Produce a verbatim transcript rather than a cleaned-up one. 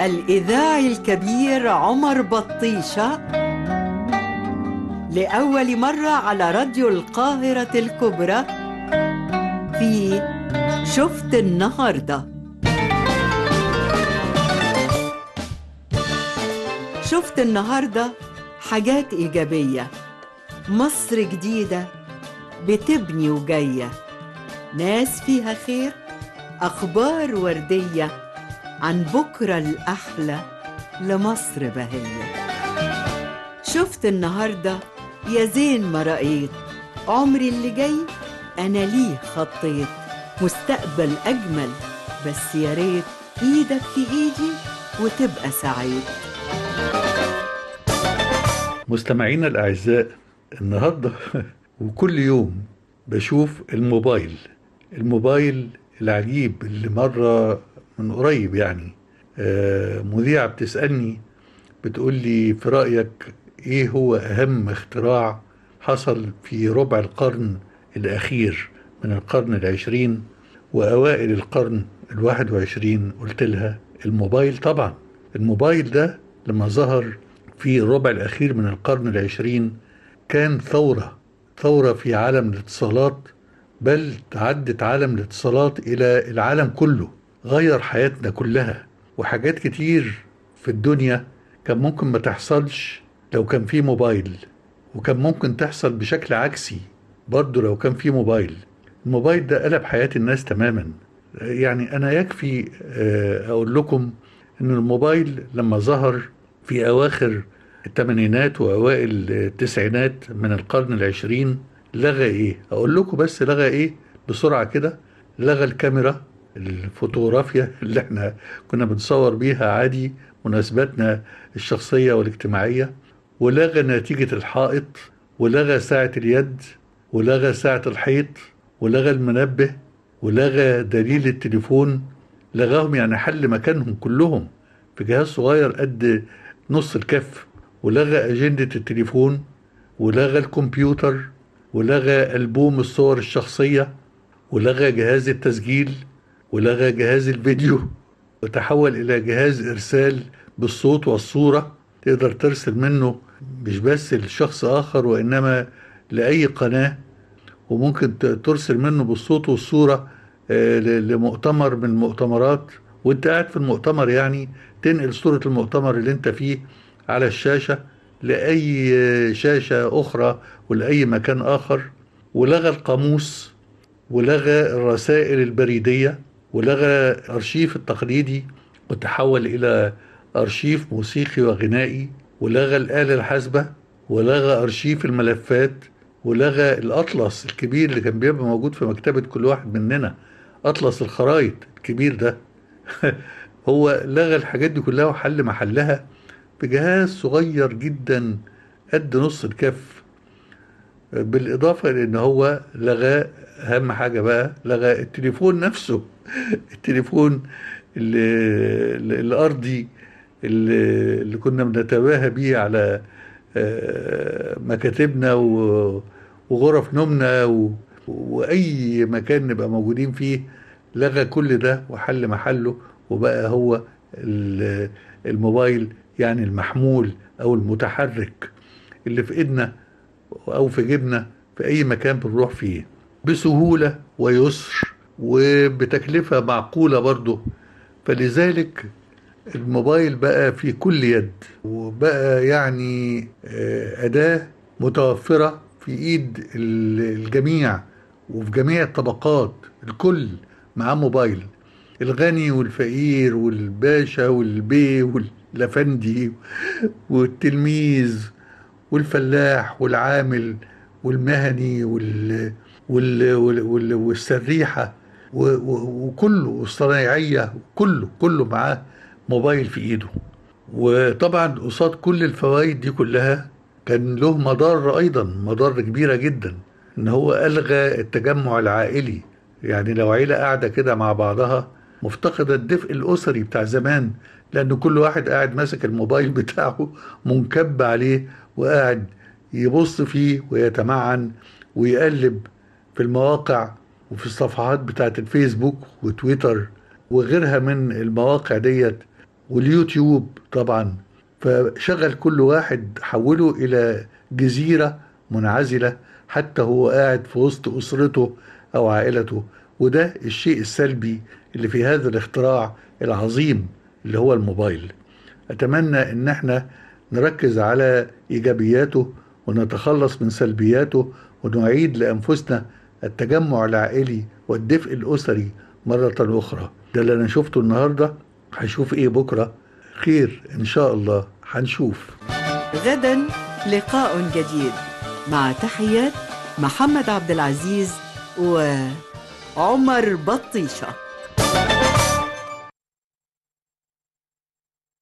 الإذاعي الكبير عمر بطيشة لأول مرة على راديو القاهرة الكبرى في شفت النهاردة. شفت النهاردة حاجات إيجابية، مصر جديدة بتبني وجاية، ناس فيها خير، أخبار وردية عن بكرة الأحلى لمصر بهية. شفت النهاردة يا زين ما رأيت، عمري اللي جاي أنا ليه خطيت، مستقبل أجمل بس يا ريت إيدك في إيدي وتبقى سعيد. مستمعينا الأعزاء، النهاردة وكل يوم بشوف الموبايل الموبايل العجيب اللي مرة من قريب يعني آه مذيعة بتسألني، بتقول لي في رأيك إيه هو أهم اختراع حصل في ربع القرن الأخير من القرن العشرين وأوائل القرن الواحد وعشرين؟ قلت لها الموبايل طبعا. الموبايل ده لما ظهر في الربع الأخير من القرن العشرين كان ثورة ثورة في عالم الاتصالات، بل تعدت عالم الاتصالات إلى العالم كله، غير حياتنا كلها. وحاجات كتير في الدنيا كان ممكن ما تحصلش لو كان في موبايل، وكان ممكن تحصل بشكل عكسي برضو لو كان في موبايل. الموبايل ده قلب حياة الناس تماما. يعني أنا يكفي أقول لكم أن الموبايل لما ظهر في أواخر الثمانينات وأوائل التسعينات من القرن العشرين لغى إيه؟ أقول لكم بس لغى إيه بسرعة كده. لغى الكاميرا الفوتوغرافيا اللي احنا كنا بنصور بيها عادي مناسباتنا الشخصية والاجتماعية، ولغى نتيجة الحائط، ولغى ساعة اليد، ولغى ساعة الحيط، ولغى المنبه، ولغى دليل التليفون. لغاهم يعني حل مكانهم كلهم في جهاز صغير قد نص الكف. ولغى أجندة التليفون، ولغى الكمبيوتر، ولغى ألبوم الصور الشخصية، ولغى جهاز التسجيل، ولغى جهاز الفيديو، وتحول إلى جهاز إرسال بالصوت والصورة، تقدر ترسل منه مش بس لشخص آخر وإنما لأي قناة، وممكن ترسل منه بالصوت والصورة لمؤتمر من المؤتمرات، وانت قاعد في المؤتمر يعني تنقل صورة المؤتمر اللي انت فيه على الشاشة لأي شاشة أخرى ولأي مكان آخر. ولغى القاموس، ولغى الرسائل البريدية، ولغى أرشيف التقليدي وتحول إلى أرشيف موسيقي وغنائي، ولغى الآلة الحاسبة، ولغى أرشيف الملفات، ولغى الأطلس الكبير اللي كان بيبقى موجود في مكتبة كل واحد مننا، أطلس الخرايط الكبير ده. هو لغى الحاجات دي كلها وحل محلها بجهاز صغير جدا قد نص الكف. بالإضافة لأن هو لغى أهم حاجة بقى، لغى التليفون نفسه. التليفون اللي الأرضي اللي, اللي كنا بنتباهى بيه على مكاتبنا وغرف نومنا وأي مكان نبقى موجودين فيه. لغى كل ده وحل محله، وبقى هو الموبايل، يعني المحمول أو المتحرك اللي في إيدنا أو في جيبنا في أي مكان بنروح فيه بسهولة ويسر وبتكلفة معقولة برضه. فلذلك الموبايل بقى في كل يد، وبقى يعني أداة متوفرة في إيد الجميع وفي جميع الطبقات. الكل معاه موبايل، الغني والفقير والباشا والبي والأفندي والتلميذ والفلاح والعامل والمهني وال وال وال والسريحة وكله والصنايعية، كله كله معاه موبايل في ايده. وطبعا قصاد كل الفوائد دي كلها كان له مضار ايضا، مضار كبيرة جدا، ان هو الغى التجمع العائلي. يعني لو عيلة قاعدة كده مع بعضها مفتقدة الدفء الاسري بتاع زمان، لان كل واحد قاعد ماسك الموبايل بتاعه منكب عليه وقاعد يبص فيه ويتمعن ويقلب في المواقع وفي الصفحات بتاعت الفيسبوك وتويتر وغيرها من المواقع ديت، واليوتيوب طبعا. فشغل كل واحد حوله إلى جزيرة منعزلة حتى هو قاعد في وسط أسرته أو عائلته. وده الشيء السلبي اللي في هذا الاختراع العظيم اللي هو الموبايل. أتمنى إن احنا نركز على إيجابياته ونتخلص من سلبياته، ونعيد لأنفسنا التجمع العائلي والدفء الأسري مرة أخرى. ده اللي أنا شفته النهاردة. هشوف إيه بكرة؟ خير إن شاء الله هنشوف. غدا لقاء جديد، مع تحيات محمد عبد العزيز وعمر بطيشة.